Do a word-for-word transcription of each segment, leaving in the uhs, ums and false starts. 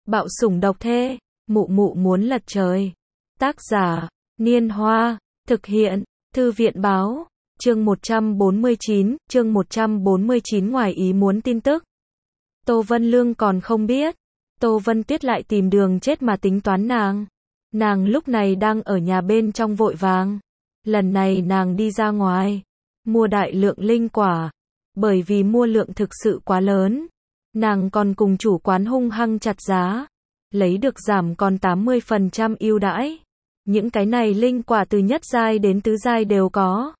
Bạo sủng độc thê, mụ mụ muốn lật trời. Tác giả, Niên Hoa, thực hiện, Thư viện báo, chương một trăm bốn mươi chín, chương một trăm bốn mươi chín ngoài ý muốn tin tức. Tô Vân Lương còn không biết, Tô Vân Tuyết lại tìm đường chết mà tính toán nàng. Nàng lúc này đang ở nhà bên trong vội vàng. Lần này nàng đi ra ngoài, mua đại lượng linh quả. Bởi vì mua lượng thực sự quá lớn, nàng còn cùng chủ quán hung hăng chặt giá, lấy được giảm còn tám mươi phần trăm ưu đãi. Những cái này linh quả từ nhất giai đến tứ giai đều có.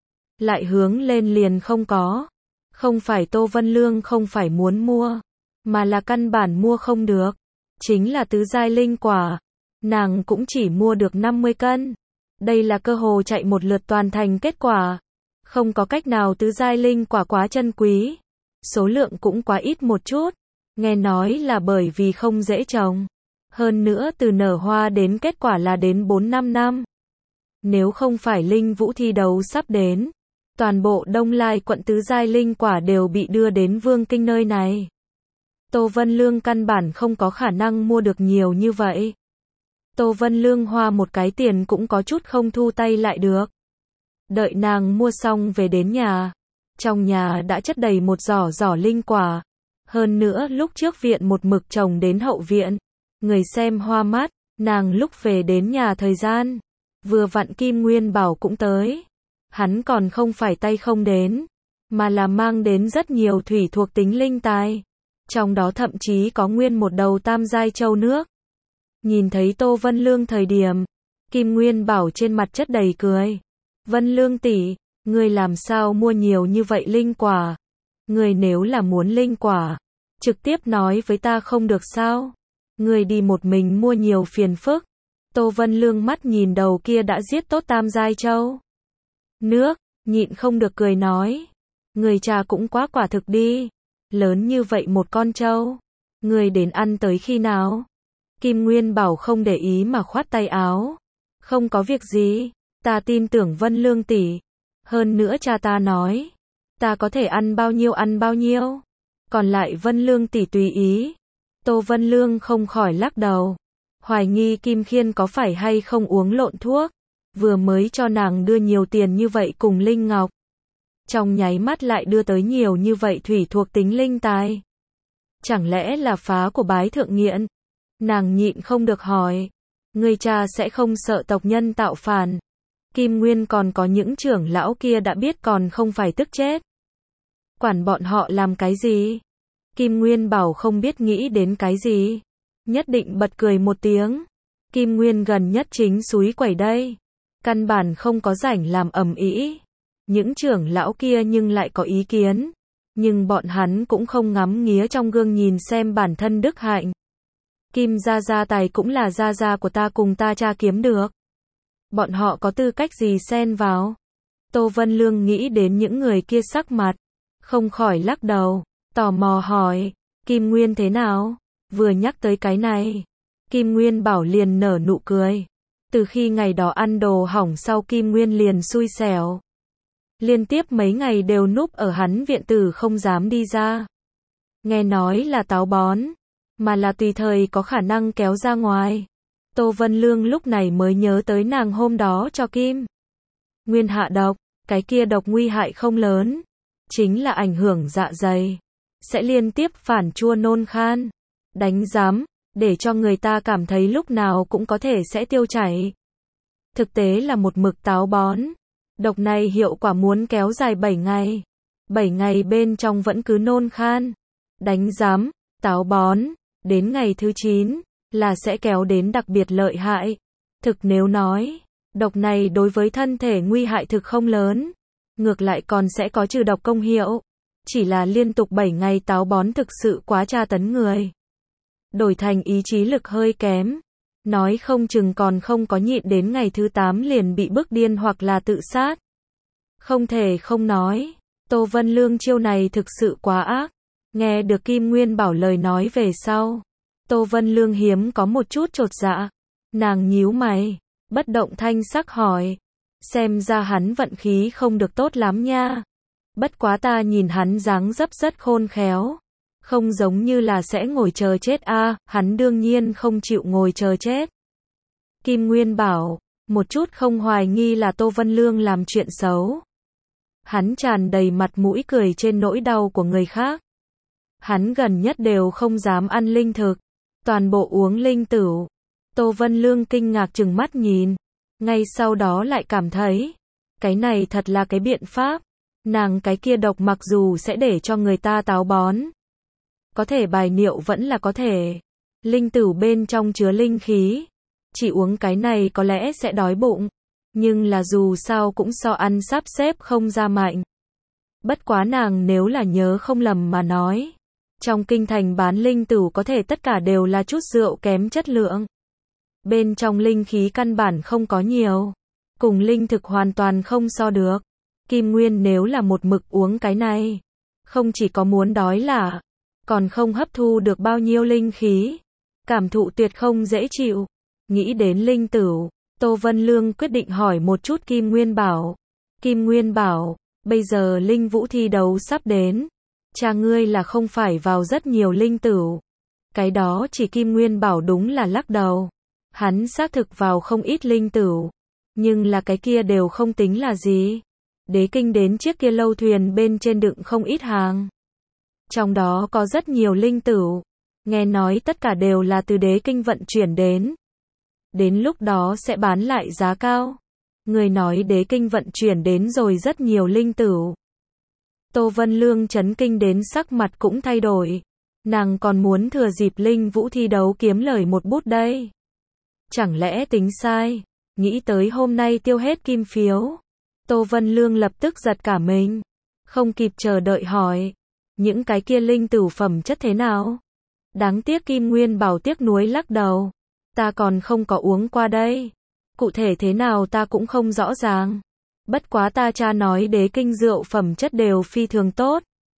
Lại hướng lên liền không có. Không phải Tô Vân Lương không phải muốn mua, mà là căn bản mua không được. Chính là tứ giai linh quả, nàng cũng chỉ mua được năm mươi cân. Đây là cơ hồ chạy một lượt toàn thành kết quả. Không có cách nào, tứ giai linh quả quá chân quý. Số lượng cũng quá ít một chút. Nghe nói là bởi vì không dễ trồng. Hơn nữa từ nở hoa đến kết quả là đến bốn năm năm. Nếu không phải linh vũ thi đấu sắp đến, toàn bộ Đông Lai quận tứ giai linh quả đều bị đưa đến Vương Kinh nơi này. Tô Vân Lương căn bản không có khả năng mua được nhiều như vậy. Tô Vân Lương hoa một cái tiền cũng có chút không thu tay lại được. Đợi nàng mua xong về đến nhà, trong nhà đã chất đầy một giỏ giỏ linh quả. Hơn nữa lúc trước viện một mực trồng đến hậu viện, người xem hoa mắt. Nàng lúc về đến nhà thời gian, vừa vặn Kim Nguyên Bảo cũng tới. Hắn còn không phải tay không đến, mà là mang đến rất nhiều thủy thuộc tính linh tài. Trong đó thậm chí có nguyên một đầu tam giai châu nước. Nhìn thấy Tô Vân Lương thời điểm, Kim Nguyên Bảo trên mặt chất đầy cười. Vân Lương tỷ, ngươi làm sao mua nhiều như vậy linh quả? Ngươi nếu là muốn linh quả, trực tiếp nói với ta không được sao? Ngươi đi một mình mua nhiều phiền phức. Tô Vân Lương mắt nhìn đầu kia đã giết tốt tam giai châu nước, nhịn không được cười nói. Người cha cũng quá quả thực đi. Lớn như vậy một con trâu, người đến ăn tới khi nào? Kim Nguyên Bảo không để ý mà khoát tay áo. Không có việc gì, ta tin tưởng Vân Lương tỷ. Hơn nữa cha ta nói, ta có thể ăn bao nhiêu ăn bao nhiêu. Còn lại Vân Lương tỷ tùy ý. Tô Vân Lương không khỏi lắc đầu. Hoài nghi Kim Khiên có phải hay không uống lộn thuốc. Vừa mới cho nàng đưa nhiều tiền như vậy cùng linh ngọc, trong nháy mắt lại đưa tới nhiều như vậy thủy thuộc tính linh tài. Chẳng lẽ là phá của bái thượng nghiện? Nàng nhịn không được hỏi. Người cha sẽ không sợ tộc nhân tạo phản? Kim Nguyên còn có những trưởng lão kia đã biết còn không phải tức chết. Quản bọn họ làm cái gì? Kim Nguyên Bảo không biết nghĩ đến cái gì. Nhất định bật cười một tiếng. Kim Nguyên gần nhất chính súi quẩy đây. Căn bản không có rảnh làm ầm ĩ. Những trưởng lão kia nhưng lại có ý kiến. Nhưng bọn hắn cũng không ngắm nghía trong gương nhìn xem bản thân đức hạnh. Kim gia gia tài cũng là gia gia của ta cùng ta cha kiếm được. Bọn họ có tư cách gì xen vào? Tô Vân Lương nghĩ đến những người kia sắc mặt, không khỏi lắc đầu, tò mò hỏi, Kim Nguyên thế nào? Vừa nhắc tới cái này, Kim Nguyên Bảo liền nở nụ cười. Từ khi ngày đó ăn đồ hỏng sau, Kim Nguyên liền xui xẻo. Liên tiếp mấy ngày đều núp ở hắn viện tử không dám đi ra. Nghe nói là táo bón, mà là tùy thời có khả năng kéo ra ngoài. Tô Vân Lương lúc này mới nhớ tới nàng hôm đó cho Kim Nguyên hạ độc, cái kia độc nguy hại không lớn, chính là ảnh hưởng dạ dày, sẽ liên tiếp phản chua nôn khan, đánh giám, để cho người ta cảm thấy lúc nào cũng có thể sẽ tiêu chảy. Thực tế là một mực táo bón. Độc này hiệu quả muốn kéo dài bảy ngày. bảy ngày bên trong vẫn cứ nôn khan, đánh giám, táo bón, đến ngày thứ chín là sẽ kéo đến đặc biệt lợi hại. Thực nếu nói, độc này đối với thân thể nguy hại thực không lớn, ngược lại còn sẽ có trừ độc công hiệu. Chỉ là liên tục bảy ngày táo bón thực sự quá tra tấn người. Đổi thành ý chí lực hơi kém, nói không chừng còn không có nhịn đến ngày thứ tám liền bị bức điên hoặc là tự sát. Không thể không nói, Tô Vân Lương chiêu này thực sự quá ác. Nghe được Kim Nguyên Bảo lời nói về sau, Tô Vân Lương hiếm có một chút chột dạ. Nàng nhíu mày, bất động thanh sắc hỏi, xem ra hắn vận khí không được tốt lắm nha. Bất quá ta nhìn hắn dáng dấp rất khôn khéo, Không giống như là sẽ ngồi chờ chết a, hắn đương nhiên không chịu ngồi chờ chết. Kim Nguyên bảo, một chút không hoài nghi là Tô Vân Lương làm chuyện xấu. Hắn tràn đầy mặt mũi cười trên nỗi đau của người khác. Hắn gần nhất đều không dám ăn linh thực, toàn bộ uống linh tửu. Tô Vân Lương kinh ngạc trừng mắt nhìn, ngay sau đó lại cảm thấy, cái này thật là cái biện pháp. Nàng cái kia độc mặc dù sẽ để cho người ta táo bón, có thể bài niệu vẫn là có thể. Linh tửu bên trong chứa linh khí, chỉ uống cái này có lẽ sẽ đói bụng, nhưng là dù sao cũng so ăn sắp xếp không ra mạnh. Bất quá nàng nếu là nhớ không lầm mà nói, trong kinh thành bán linh tửu có thể tất cả đều là chút rượu kém chất lượng. Bên trong linh khí căn bản không có nhiều, cùng linh thực hoàn toàn không so được. Kim Nguyên nếu là một mực uống cái này, không chỉ có muốn đói là, còn không hấp thu được bao nhiêu linh khí, cảm thụ tuyệt không dễ chịu. Nghĩ đến linh tửu, Tô Vân Lương quyết định hỏi một chút Kim Nguyên Bảo. Kim Nguyên Bảo, bây giờ linh vũ thi đấu sắp đến, cha ngươi là không phải vào rất nhiều linh tửu. Cái đó chỉ Kim Nguyên Bảo đúng là lắc đầu. Hắn xác thực vào không ít linh tửu, nhưng là cái kia đều không tính là gì. Đế kinh đến chiếc kia lâu thuyền bên trên đựng không ít hàng. Trong đó có rất nhiều linh tửu, nghe nói tất cả đều là từ đế kinh vận chuyển đến. Đến lúc đó sẽ bán lại giá cao. Người nói đế kinh vận chuyển đến rồi rất nhiều linh tửu. Tô Vân Lương chấn kinh đến sắc mặt cũng thay đổi. Nàng còn muốn thừa dịp linh vũ thi đấu kiếm lời một bút đây. Chẳng lẽ tính sai, nghĩ tới hôm nay tiêu hết kim phiếu. Tô Vân Lương lập tức giật cả mình, không kịp chờ đợi hỏi, những cái kia linh tửu phẩm chất thế nào? Đáng tiếc Kim Nguyên Bảo tiếc nuối lắc đầu, ta còn không có uống qua đây, cụ thể thế nào ta cũng không rõ ràng. Bất quá ta cha nói đế kinh rượu phẩm chất đều phi thường tốt.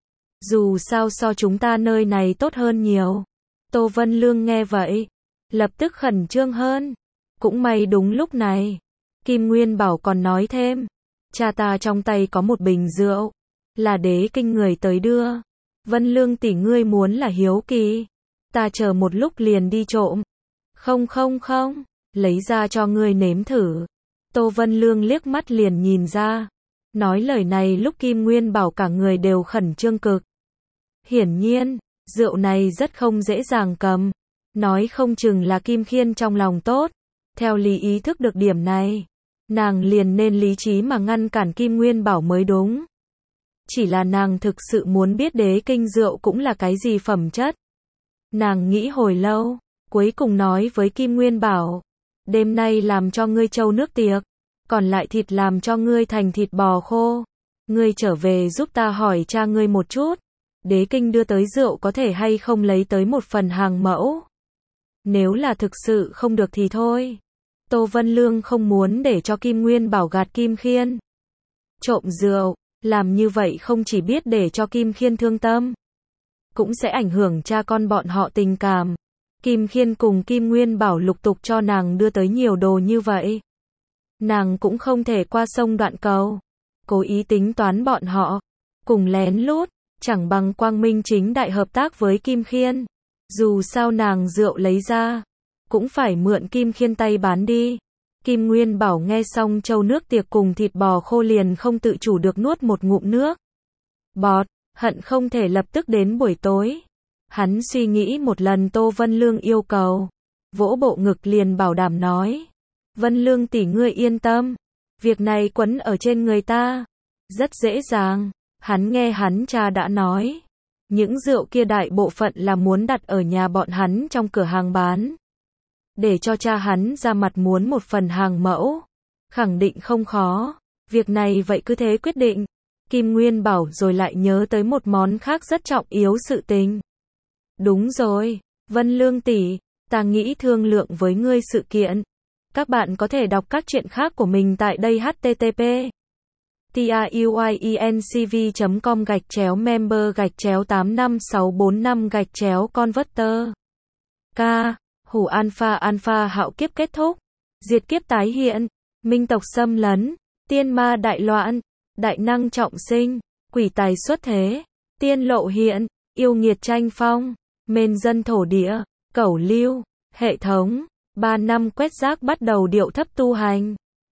Dù sao so chúng ta nơi này tốt hơn nhiều. Tô Vân Lương nghe vậy, lập tức khẩn trương hơn. Cũng may đúng lúc này, Kim Nguyên Bảo còn nói thêm, cha ta trong tay có một bình rượu, là đế kinh người tới đưa. Vân Lương tỷ ngươi muốn là hiếu kỳ, ta chờ một lúc liền đi trộm. Không không không, lấy ra cho ngươi nếm thử. Tô Vân Lương liếc mắt liền nhìn ra. Nói lời này lúc Kim Nguyên Bảo cả người đều khẩn trương cực. Hiển nhiên, rượu này rất không dễ dàng cầm. Nói không chừng là Kim Khiên trong lòng tốt. Theo lý ý thức được điểm này, nàng liền nên lý trí mà ngăn cản Kim Nguyên Bảo mới đúng. Chỉ là nàng thực sự muốn biết đế kinh rượu cũng là cái gì phẩm chất. Nàng nghĩ hồi lâu, cuối cùng nói với Kim Nguyên Bảo, đêm nay làm cho ngươi trâu nước tiệc, còn lại thịt làm cho ngươi thành thịt bò khô. Ngươi trở về giúp ta hỏi cha ngươi một chút, đế kinh đưa tới rượu có thể hay không lấy tới một phần hàng mẫu. Nếu là thực sự không được thì thôi. Tô Vân Lương không muốn để cho Kim Nguyên Bảo gạt Kim Khiên. Trộm rượu, làm như vậy không chỉ biết để cho Kim Khiên thương tâm, cũng sẽ ảnh hưởng cha con bọn họ tình cảm. Kim Khiên cùng Kim Nguyên Bảo lục tục cho nàng đưa tới nhiều đồ như vậy. Nàng cũng không thể qua sông đoạn cầu, cố ý tính toán bọn họ, cùng lén lút, chẳng bằng quang minh chính đại hợp tác với Kim Khiên. Dù sao nàng rượu lấy ra, cũng phải mượn Kim Khiên tay bán đi. Kim Nguyên Bảo nghe xong trâu nước tiệc cùng thịt bò khô liền không tự chủ được nuốt một ngụm nước bọt, hận không thể lập tức đến buổi tối. Hắn suy nghĩ một lần Tô Vân Lương yêu cầu, vỗ bộ ngực liền bảo đảm nói, Vân Lương tỷ ngươi yên tâm, việc này quấn ở trên người ta, rất dễ dàng. Hắn nghe hắn cha đã nói, những rượu kia đại bộ phận là muốn đặt ở nhà bọn hắn trong cửa hàng bán. Để cho cha hắn ra mặt muốn một phần hàng mẫu, khẳng định không khó. Việc này vậy cứ thế quyết định. Kim Nguyên Bảo rồi lại nhớ tới một món khác rất trọng yếu sự tình. Đúng rồi, Vân Lương tỷ, ta nghĩ thương lượng với ngươi sự kiện. Các bạn có thể đọc các chuyện khác của mình tại đây h t t p truyencv chấm com gạch chéo member gạch chéo tám năm sáu bốn năm gạch chéo converter. K. Hủ alpha alpha hạo kiếp kết thúc, diệt kiếp tái hiện, minh tộc xâm lấn, tiên ma đại loạn, đại năng trọng sinh, quỷ tài xuất thế, tiên lộ hiện, yêu nghiệt tranh phong, mên dân thổ địa, cẩu lưu, hệ thống, ba năm quét rác bắt đầu điệu thấp tu hành.